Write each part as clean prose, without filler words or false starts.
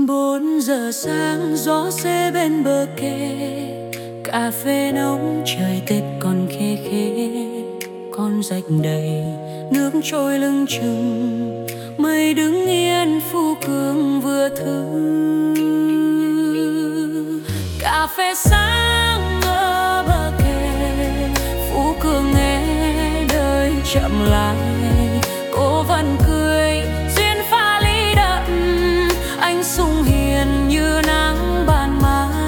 4 giờ sáng gió se bên bờ kè, cà phê nóng trời Tết còn khê khê. Con rạch đầy nước trôi lưng chừng, mây đứng yên Phú Cường vừa thư. Cà phê sáng ở bờ kè, Phú Cường nghe đời chậm lại. Cô vẫn cười duyên pha ly đậm, anh sung hiền như nắng ban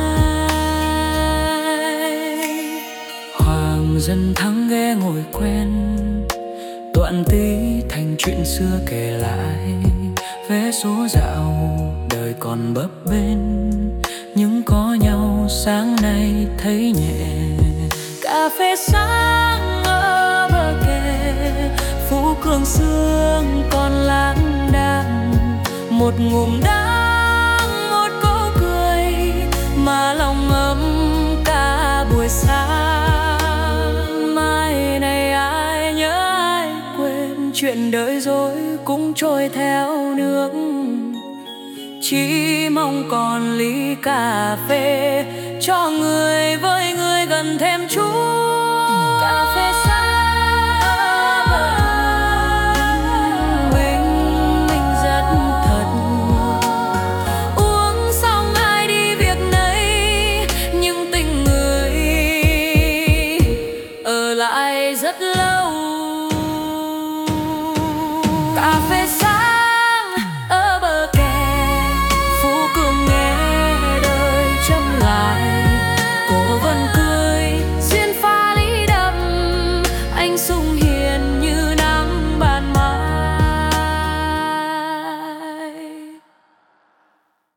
mai. Hoàng dân thắng ghé ngồi quen, Tuận tí thành chuyện xưa kể lại. Vé số dạo đời còn bấp bênh, nhưng có nhau sáng nay thấy nhẹ. Cà phê sáng ở bờ kè, Phú Cường sương còn lãng đãng. Một ngụm đắng, một câu cười mà lòng ấm cả buổi sáng. Mai này ai nhớ ai quên, chuyện đời rồi cũng trôi theo nước. Chỉ mong còn ly cà phê cho người với người gần thêm chút.